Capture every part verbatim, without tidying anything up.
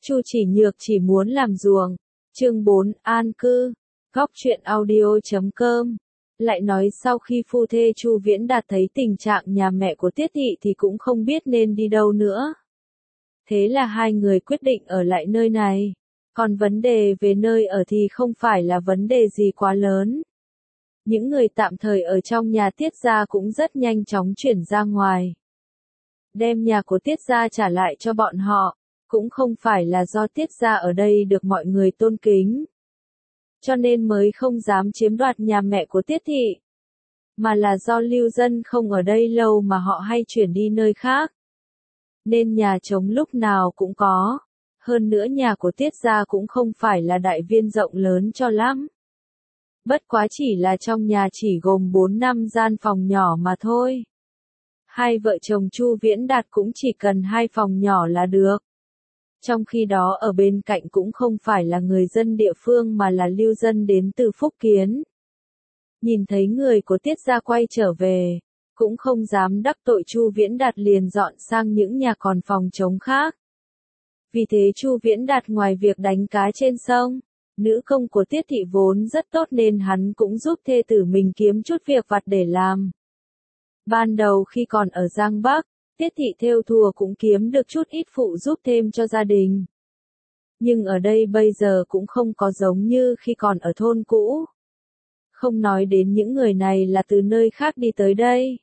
Chu Chỉ Nhược chỉ muốn làm ruộng. Chương bốn, an cư. Góc truyện audio chấm com. Lại nói sau khi phu thê Chu Viễn Đạt thấy tình trạng nhà mẹ của Tiết Thị thì cũng không biết nên đi đâu nữa. Thế là hai người quyết định ở lại nơi này. Còn vấn đề về nơi ở thì không phải là vấn đề gì quá lớn. Những người tạm thời ở trong nhà Tiết gia cũng rất nhanh chóng chuyển ra ngoài. Đem nhà của Tiết gia trả lại cho bọn họ, cũng không phải là do Tiết gia ở đây được mọi người tôn kính. Cho nên mới không dám chiếm đoạt nhà mẹ của Tiết Thị. Mà là do lưu dân không ở đây lâu mà họ hay chuyển đi nơi khác. Nên nhà trống lúc nào cũng có. Hơn nữa nhà của Tiết gia cũng không phải là đại viên rộng lớn cho lắm. Bất quá chỉ là trong nhà chỉ gồm bốn năm gian phòng nhỏ mà thôi. Hai vợ chồng Chu Viễn Đạt cũng chỉ cần hai phòng nhỏ là được. Trong khi đó ở bên cạnh cũng không phải là người dân địa phương mà là lưu dân đến từ Phúc Kiến. Nhìn thấy người của Tiết gia quay trở về, cũng không dám đắc tội Chu Viễn Đạt liền dọn sang những nhà còn phòng trống khác. Vì thế Chu Viễn Đạt ngoài việc đánh cá trên sông, nữ công của Tiết Thị vốn rất tốt nên hắn cũng giúp thê tử mình kiếm chút việc vặt để làm. Ban đầu khi còn ở Giang Bắc, Tiết Thị thêu thùa cũng kiếm được chút ít phụ giúp thêm cho gia đình. Nhưng ở đây bây giờ cũng không có giống như khi còn ở thôn cũ. Không nói đến những người này là từ nơi khác đi tới đây.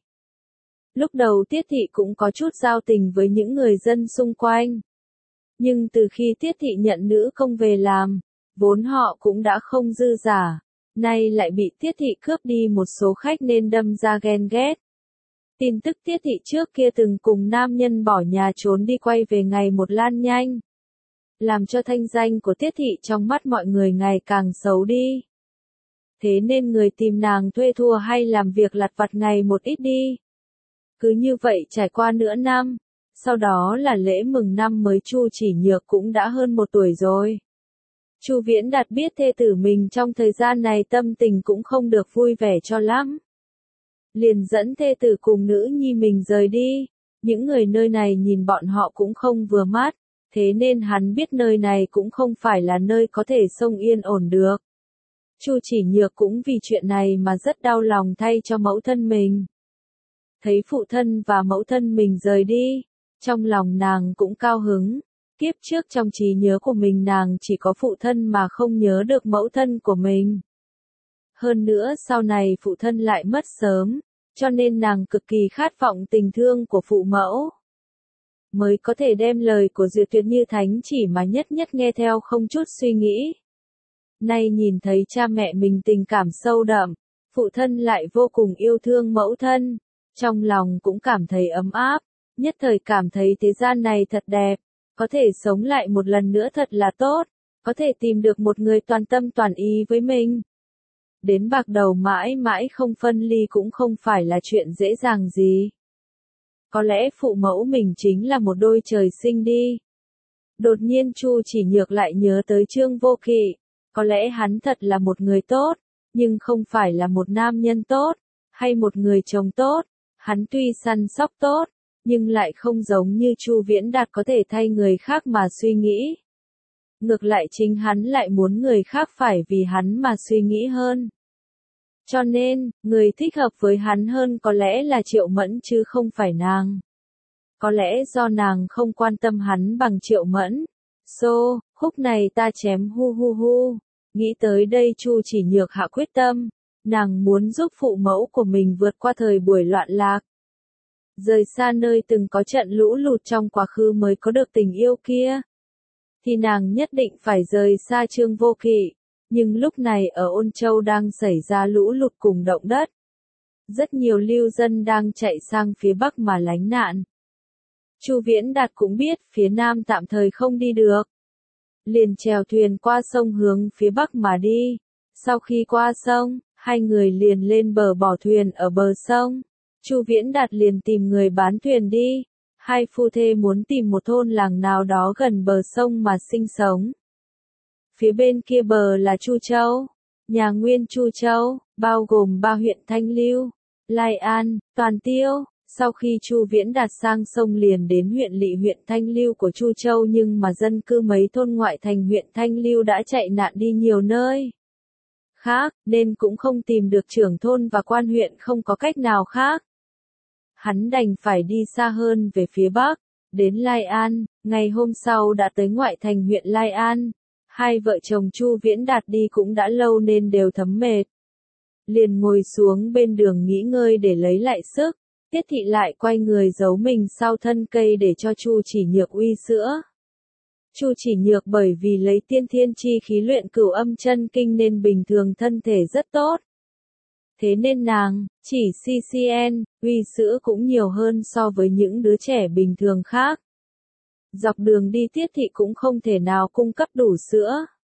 Lúc đầu Tiết Thị cũng có chút giao tình với những người dân xung quanh. Nhưng từ khi Tiết Thị nhận nữ công về làm, vốn họ cũng đã không dư giả, nay lại bị Tiết Thị cướp đi một số khách nên đâm ra ghen ghét. Tin tức Tiết Thị trước kia từng cùng nam nhân bỏ nhà trốn đi quay về ngày một lan nhanh. Làm cho thanh danh của Tiết Thị trong mắt mọi người ngày càng xấu đi. Thế nên người tìm nàng thuê thùa hay làm việc lặt vặt ngày một ít đi. Cứ như vậy trải qua nửa năm, sau đó là lễ mừng năm mới Chu Chỉ Nhược cũng đã hơn một tuổi rồi. Chu Viễn Đạt biết thê tử mình trong thời gian này tâm tình cũng không được vui vẻ cho lắm. Liền dẫn thê tử cùng nữ nhi mình rời đi, những người nơi này nhìn bọn họ cũng không vừa mắt, thế nên hắn biết nơi này cũng không phải là nơi có thể sống yên ổn được. Chu Chỉ Nhược cũng vì chuyện này mà rất đau lòng thay cho mẫu thân mình. Thấy phụ thân và mẫu thân mình rời đi, trong lòng nàng cũng cao hứng. Kiếp trước trong trí nhớ của mình nàng chỉ có phụ thân mà không nhớ được mẫu thân của mình. Hơn nữa sau này phụ thân lại mất sớm, cho nên nàng cực kỳ khát vọng tình thương của phụ mẫu. Mới có thể đem lời của Duyệt Tuyệt như thánh chỉ mà nhất nhất nghe theo không chút suy nghĩ. Nay nhìn thấy cha mẹ mình tình cảm sâu đậm, phụ thân lại vô cùng yêu thương mẫu thân, trong lòng cũng cảm thấy ấm áp, nhất thời cảm thấy thế gian này thật đẹp, có thể sống lại một lần nữa thật là tốt, có thể tìm được một người toàn tâm toàn ý với mình. Đến bạc đầu mãi mãi không phân ly cũng không phải là chuyện dễ dàng gì. Có lẽ phụ mẫu mình chính là một đôi trời sinh đi. Đột nhiên Chu Chỉ Nhược lại nhớ tới Trương Vô Kỵ, có lẽ hắn thật là một người tốt, nhưng không phải là một nam nhân tốt, hay một người chồng tốt, hắn tuy săn sóc tốt, nhưng lại không giống như Chu Viễn Đạt có thể thay người khác mà suy nghĩ. Ngược lại chính hắn lại muốn người khác phải vì hắn mà suy nghĩ hơn. Cho nên, người thích hợp với hắn hơn có lẽ là Triệu Mẫn chứ không phải nàng. Có lẽ do nàng không quan tâm hắn bằng Triệu Mẫn. Xô, khúc này ta chém hu hu hu. Nghĩ tới đây Chu Chỉ Nhược hạ quyết tâm, nàng muốn giúp phụ mẫu của mình vượt qua thời buổi loạn lạc. Rời xa nơi từng có trận lũ lụt trong quá khứ mới có được tình yêu kia. Thì nàng nhất định phải rời xa Trương Vô Kỵ. Nhưng lúc này ở Ôn Châu đang xảy ra lũ lụt cùng động đất. Rất nhiều lưu dân đang chạy sang phía Bắc mà lánh nạn. Chu Viễn Đạt cũng biết phía Nam tạm thời không đi được. Liền chèo thuyền qua sông hướng phía Bắc mà đi. Sau khi qua sông, hai người liền lên bờ bỏ thuyền ở bờ sông. Chu Viễn Đạt liền tìm người bán thuyền đi. Hai phu thê muốn tìm một thôn làng nào đó gần bờ sông mà sinh sống. Phía bên kia bờ là Chu Châu, nhà nguyên Chu Châu, bao gồm ba huyện Thanh Lưu, Lai An, Toàn Tiêu, Sau khi Chu Viễn Đạt sang sông liền đến huyện lỵ huyện Thanh Lưu của Chu Châu, nhưng mà dân cư mấy thôn ngoại thành huyện Thanh Lưu đã chạy nạn đi nhiều nơi khác, nên cũng không tìm được trưởng thôn và quan huyện, không có cách nào khác. Hắn đành phải đi xa hơn về phía bắc, đến Lai An, ngày hôm sau đã tới ngoại thành huyện Lai An. Hai vợ chồng Chu Viễn Đạt đi cũng đã lâu nên đều thấm mệt. Liền ngồi xuống bên đường nghỉ ngơi để lấy lại sức, Tiết Thị lại quay người giấu mình sau thân cây để cho Chu Chỉ Nhược uy sữa. Chu Chỉ Nhược bởi vì lấy tiên thiên chi khí luyện cửu âm chân kinh nên bình thường thân thể rất tốt. Thế nên nàng, chỉ xê xê en, uy sữa cũng nhiều hơn so với những đứa trẻ bình thường khác. Dọc đường đi Tiết Thị cũng không thể nào cung cấp đủ sữa.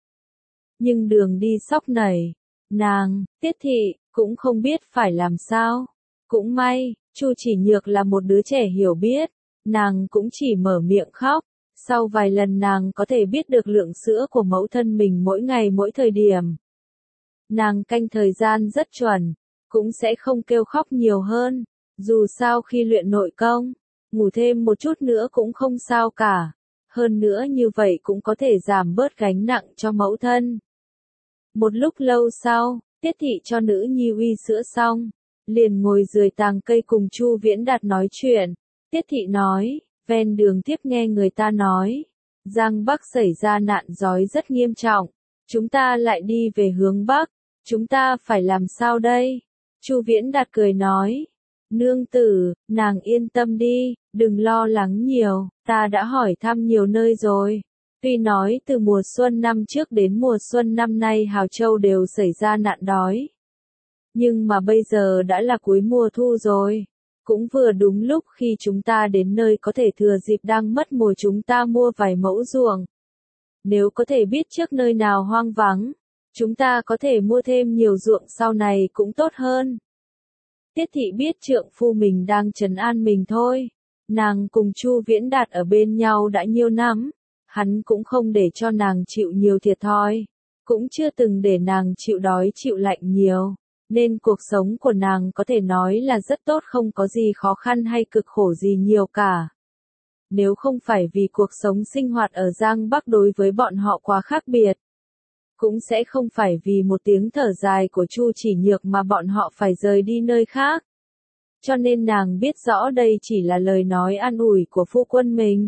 Nhưng đường đi sóc nảy, nàng, Tiết Thị, cũng không biết phải làm sao. Cũng may, Chu Chỉ Nhược là một đứa trẻ hiểu biết, nàng cũng chỉ mở miệng khóc. Sau vài lần nàng có thể biết được lượng sữa của mẫu thân mình mỗi ngày mỗi thời điểm. Nàng canh thời gian rất chuẩn, cũng sẽ không kêu khóc nhiều hơn. Dù sao khi luyện nội công, ngủ thêm một chút nữa cũng không sao cả. Hơn nữa như vậy cũng có thể giảm bớt gánh nặng cho mẫu thân. Một lúc lâu sau, Tiết Thị cho nữ nhi uy sữa xong, liền ngồi dưới tàng cây cùng Chu Viễn Đạt nói chuyện. Tiết Thị nói, ven đường tiếp nghe người ta nói, Giang Bắc xảy ra nạn đói rất nghiêm trọng, chúng ta lại đi về hướng Bắc, chúng ta phải làm sao đây? Chu Viễn Đạt cười nói, nương tử, nàng yên tâm đi, đừng lo lắng nhiều, ta đã hỏi thăm nhiều nơi rồi. Tuy nói từ mùa xuân năm trước đến mùa xuân năm nay Hào Châu đều xảy ra nạn đói. Nhưng mà bây giờ đã là cuối mùa thu rồi. Cũng vừa đúng lúc khi chúng ta đến nơi có thể thừa dịp đang mất mùa chúng ta mua vài mẫu ruộng. Nếu có thể biết trước nơi nào hoang vắng, chúng ta có thể mua thêm nhiều ruộng sau này cũng tốt hơn. Tiết Thị biết trượng phu mình đang trấn an mình thôi. Nàng cùng Chu Viễn Đạt ở bên nhau đã nhiều năm, hắn cũng không để cho nàng chịu nhiều thiệt thòi, cũng chưa từng để nàng chịu đói chịu lạnh nhiều. Nên cuộc sống của nàng có thể nói là rất tốt, không có gì khó khăn hay cực khổ gì nhiều cả. Nếu không phải vì cuộc sống sinh hoạt ở Giang Bắc đối với bọn họ quá khác biệt, cũng sẽ không phải vì một tiếng thở dài của Chu Chỉ Nhược mà bọn họ phải rời đi nơi khác. Cho nên nàng biết rõ đây chỉ là lời nói an ủi của phu quân mình.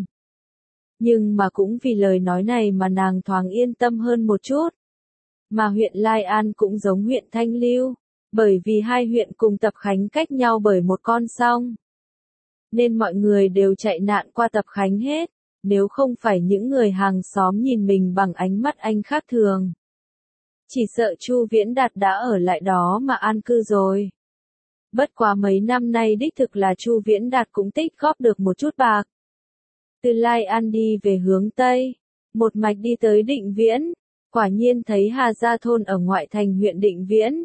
Nhưng mà cũng vì lời nói này mà nàng thoáng yên tâm hơn một chút. Mà huyện Lai An cũng giống huyện Thanh Lưu. Bởi vì hai huyện cùng Tập Khánh cách nhau bởi một con sông, nên mọi người đều chạy nạn qua Tập Khánh hết, nếu không phải những người hàng xóm nhìn mình bằng ánh mắt anh khác thường. Chỉ sợ Chu Viễn Đạt đã ở lại đó mà an cư rồi. Bất quá mấy năm nay đích thực là Chu Viễn Đạt cũng tích góp được một chút bạc. Từ Lai An đi về hướng Tây, một mạch đi tới Định Viễn, quả nhiên thấy Hà Gia thôn ở ngoại thành huyện Định Viễn.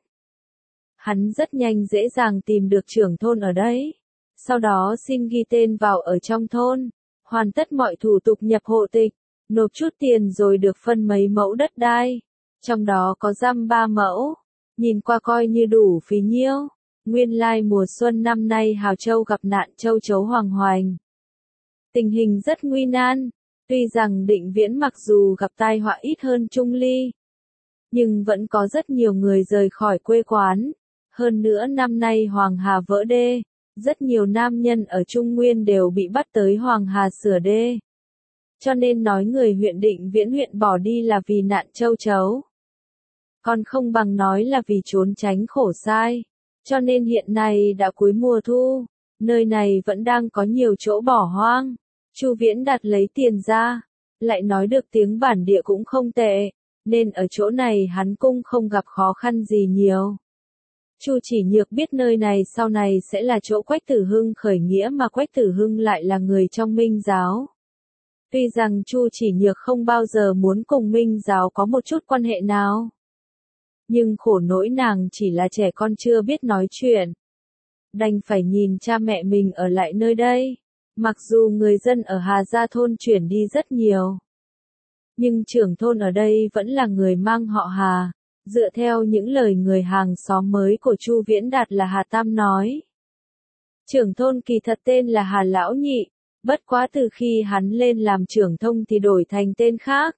Hắn rất nhanh dễ dàng tìm được trưởng thôn ở đấy. Sau đó xin ghi tên vào ở trong thôn, hoàn tất mọi thủ tục nhập hộ tịch, nộp chút tiền rồi được phân mấy mẫu đất đai. Trong đó có dăm ba mẫu, nhìn qua coi như đủ phí nhiêu. Nguyên lai mùa xuân năm nay Hào Châu gặp nạn châu chấu hoàng hoành. Tình hình rất nguy nan, tuy rằng Định Viễn mặc dù gặp tai họa ít hơn Trung Ly, nhưng vẫn có rất nhiều người rời khỏi quê quán. Hơn nữa năm nay Hoàng Hà vỡ đê, rất nhiều nam nhân ở Trung Nguyên đều bị bắt tới Hoàng Hà sửa đê. Cho nên nói người huyện Định Viễn huyện bỏ đi là vì nạn châu chấu. Còn không bằng nói là vì trốn tránh khổ sai. Cho nên hiện nay đã cuối mùa thu, nơi này vẫn đang có nhiều chỗ bỏ hoang. Chu Viễn Đạt lấy tiền ra, lại nói được tiếng bản địa cũng không tệ, nên ở chỗ này hắn cũng không gặp khó khăn gì nhiều. Chu Chỉ Nhược biết nơi này sau này sẽ là chỗ Quách Tử Hưng khởi nghĩa mà Quách Tử Hưng lại là người trong Minh giáo. Tuy rằng Chu Chỉ Nhược không bao giờ muốn cùng Minh giáo có một chút quan hệ nào. Nhưng khổ nỗi nàng chỉ là trẻ con chưa biết nói chuyện. Đành phải nhìn cha mẹ mình ở lại nơi đây. Mặc dù người dân ở Hà Gia thôn chuyển đi rất nhiều. Nhưng trưởng thôn ở đây vẫn là người mang họ Hà. Dựa theo những lời người hàng xóm mới của Chu Viễn Đạt là Hà Tam nói. Trưởng thôn kỳ thật tên là Hà Lão Nhị, bất quá từ khi hắn lên làm trưởng thôn thì đổi thành tên khác.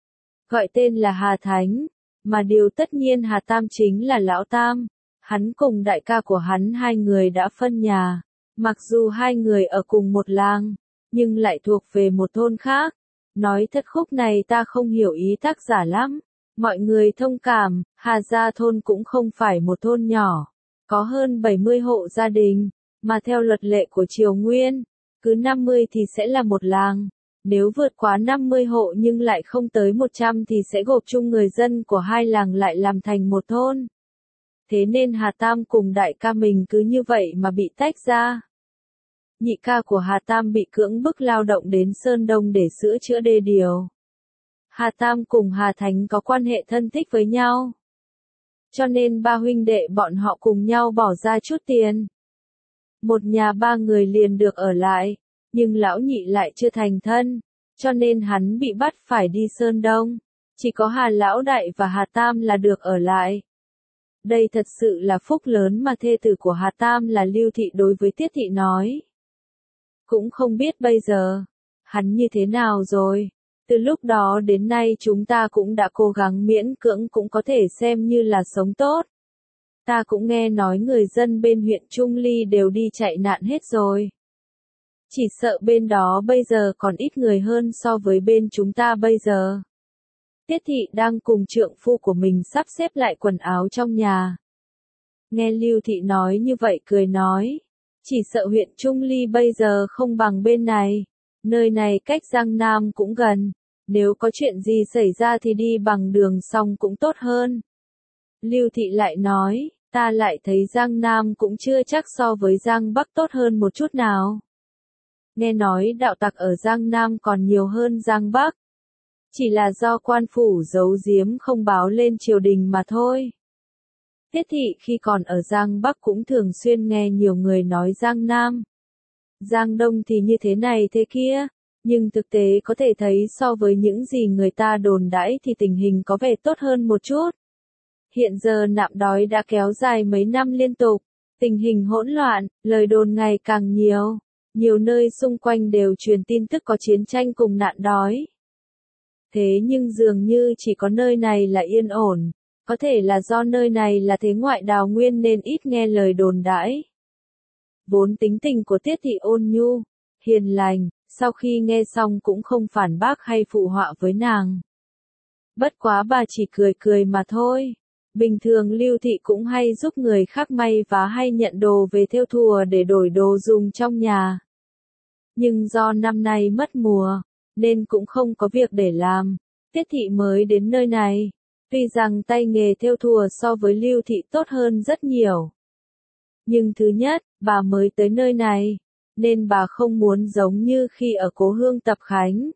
Gọi tên là Hà Thánh, mà điều tất nhiên Hà Tam chính là Lão Tam. Hắn cùng đại ca của hắn hai người đã phân nhà, mặc dù hai người ở cùng một làng, nhưng lại thuộc về một thôn khác. Nói thật khúc này ta không hiểu ý tác giả lắm. Mọi người thông cảm, Hà Gia thôn cũng không phải một thôn nhỏ, có hơn bảy mươi hộ gia đình, mà theo luật lệ của Triều Nguyên, cứ năm mươi thì sẽ là một làng. Nếu vượt quá năm mươi hộ nhưng lại không tới một trăm thì sẽ gộp chung người dân của hai làng lại làm thành một thôn. Thế nên Hà Tam cùng đại ca mình cứ như vậy mà bị tách ra. Nhị ca của Hà Tam bị cưỡng bức lao động đến Sơn Đông để sửa chữa đê điều. Hà Tam cùng Hà Thánh có quan hệ thân thích với nhau. Cho nên ba huynh đệ bọn họ cùng nhau bỏ ra chút tiền. Một nhà ba người liền được ở lại, nhưng lão nhị lại chưa thành thân, cho nên hắn bị bắt phải đi Sơn Đông. Chỉ có Hà Lão Đại và Hà Tam là được ở lại. Đây thật sự là phúc lớn mà thê tử của Hà Tam là Lưu Thị đối với Tiết Thị nói. Cũng không biết bây giờ, hắn như thế nào rồi. Từ lúc đó đến nay chúng ta cũng đã cố gắng miễn cưỡng cũng có thể xem như là sống tốt. Ta cũng nghe nói người dân bên huyện Trung Ly đều đi chạy nạn hết rồi. Chỉ sợ bên đó bây giờ còn ít người hơn so với bên chúng ta bây giờ. Tiết Thị đang cùng trượng phu của mình sắp xếp lại quần áo trong nhà. Nghe Lưu Thị nói như vậy cười nói. Chỉ sợ huyện Trung Ly bây giờ không bằng bên này. Nơi này cách Giang Nam cũng gần. Nếu có chuyện gì xảy ra thì đi bằng đường xong cũng tốt hơn. Lưu Thị lại nói, ta lại thấy Giang Nam cũng chưa chắc so với Giang Bắc tốt hơn một chút nào. Nghe nói đạo tặc ở Giang Nam còn nhiều hơn Giang Bắc. Chỉ là do quan phủ giấu giếm không báo lên triều đình mà thôi. Tiết Thị khi còn ở Giang Bắc cũng thường xuyên nghe nhiều người nói Giang Nam. Giang Đông thì như thế này thế kia, nhưng thực tế có thể thấy so với những gì người ta đồn đãi thì tình hình có vẻ tốt hơn một chút. Hiện giờ nạn đói đã kéo dài mấy năm liên tục, tình hình hỗn loạn, lời đồn ngày càng nhiều. Nhiều nơi xung quanh đều truyền tin tức có chiến tranh cùng nạn đói. Thế nhưng dường như chỉ có nơi này là yên ổn, có thể là do nơi này là thế ngoại đào nguyên nên ít nghe lời đồn đãi. Vốn tính tình của Tiết Thị ôn nhu, hiền lành, sau khi nghe xong cũng không phản bác hay phụ họa với nàng. Bất quá bà chỉ cười cười mà thôi. Bình thường Lưu Thị cũng hay giúp người khác may và hay nhận đồ về thêu thùa để đổi đồ dùng trong nhà. Nhưng do năm nay mất mùa, nên cũng không có việc để làm. Tiết Thị mới đến nơi này. Tuy rằng tay nghề thêu thùa so với Lưu Thị tốt hơn rất nhiều. Nhưng thứ nhất, bà mới tới nơi này, nên bà không muốn giống như khi ở cố hương Tập Khánh.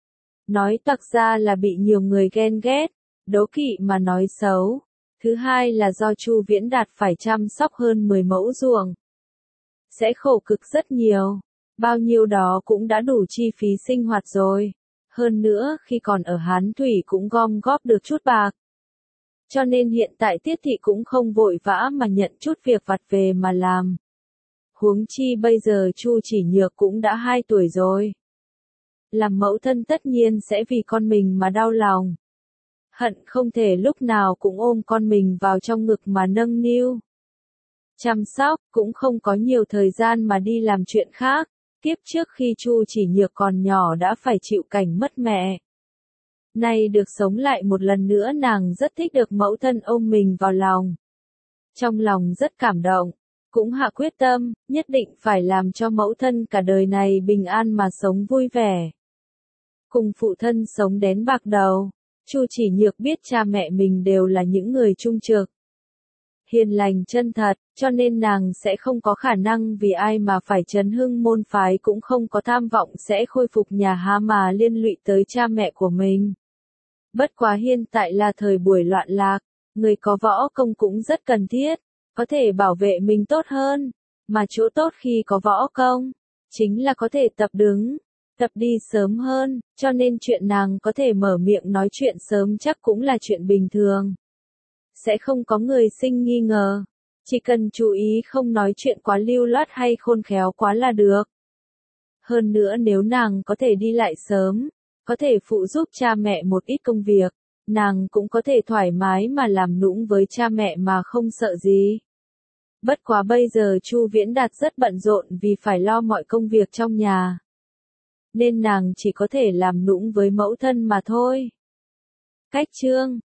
Nói toạc ra là bị nhiều người ghen ghét, đố kỵ mà nói xấu. Thứ hai là do Chu Viễn Đạt phải chăm sóc hơn mười mẫu ruộng. Sẽ khổ cực rất nhiều, bao nhiêu đó cũng đã đủ chi phí sinh hoạt rồi. Hơn nữa khi còn ở Hán Thủy cũng gom góp được chút bạc. Cho nên hiện tại Tiết Thị cũng không vội vã mà nhận chút việc vặt về mà làm. Huống chi bây giờ Chu Chỉ Nhược cũng đã hai tuổi rồi. Làm mẫu thân tất nhiên sẽ vì con mình mà đau lòng. Hận không thể lúc nào cũng ôm con mình vào trong ngực mà nâng niu. Chăm sóc, cũng không có nhiều thời gian mà đi làm chuyện khác. Kiếp trước khi Chu Chỉ Nhược còn nhỏ đã phải chịu cảnh mất mẹ. Nay được sống lại một lần nữa nàng rất thích được mẫu thân ôm mình vào lòng. Trong lòng rất cảm động, cũng hạ quyết tâm, nhất định phải làm cho mẫu thân cả đời này bình an mà sống vui vẻ. Cùng phụ thân sống đến bạc đầu, Chu Chỉ Nhược biết cha mẹ mình đều là những người trung trực, hiền lành chân thật, cho nên nàng sẽ không có khả năng vì ai mà phải chấn hưng môn phái, cũng không có tham vọng sẽ khôi phục nhà Há mà liên lụy tới cha mẹ của mình. Bất quá hiện tại là thời buổi loạn lạc, người có võ công cũng rất cần thiết, có thể bảo vệ mình tốt hơn, mà chỗ tốt khi có võ công, chính là có thể tập đứng, tập đi sớm hơn, cho nên chuyện nàng có thể mở miệng nói chuyện sớm chắc cũng là chuyện bình thường. Sẽ không có người sinh nghi ngờ. Chỉ cần chú ý không nói chuyện quá lưu loát hay khôn khéo quá là được. Hơn nữa nếu nàng có thể đi lại sớm, có thể phụ giúp cha mẹ một ít công việc, nàng cũng có thể thoải mái mà làm nũng với cha mẹ mà không sợ gì. Bất quá bây giờ Chu Viễn Đạt rất bận rộn vì phải lo mọi công việc trong nhà. Nên nàng chỉ có thể làm nũng với mẫu thân mà thôi. Cách chương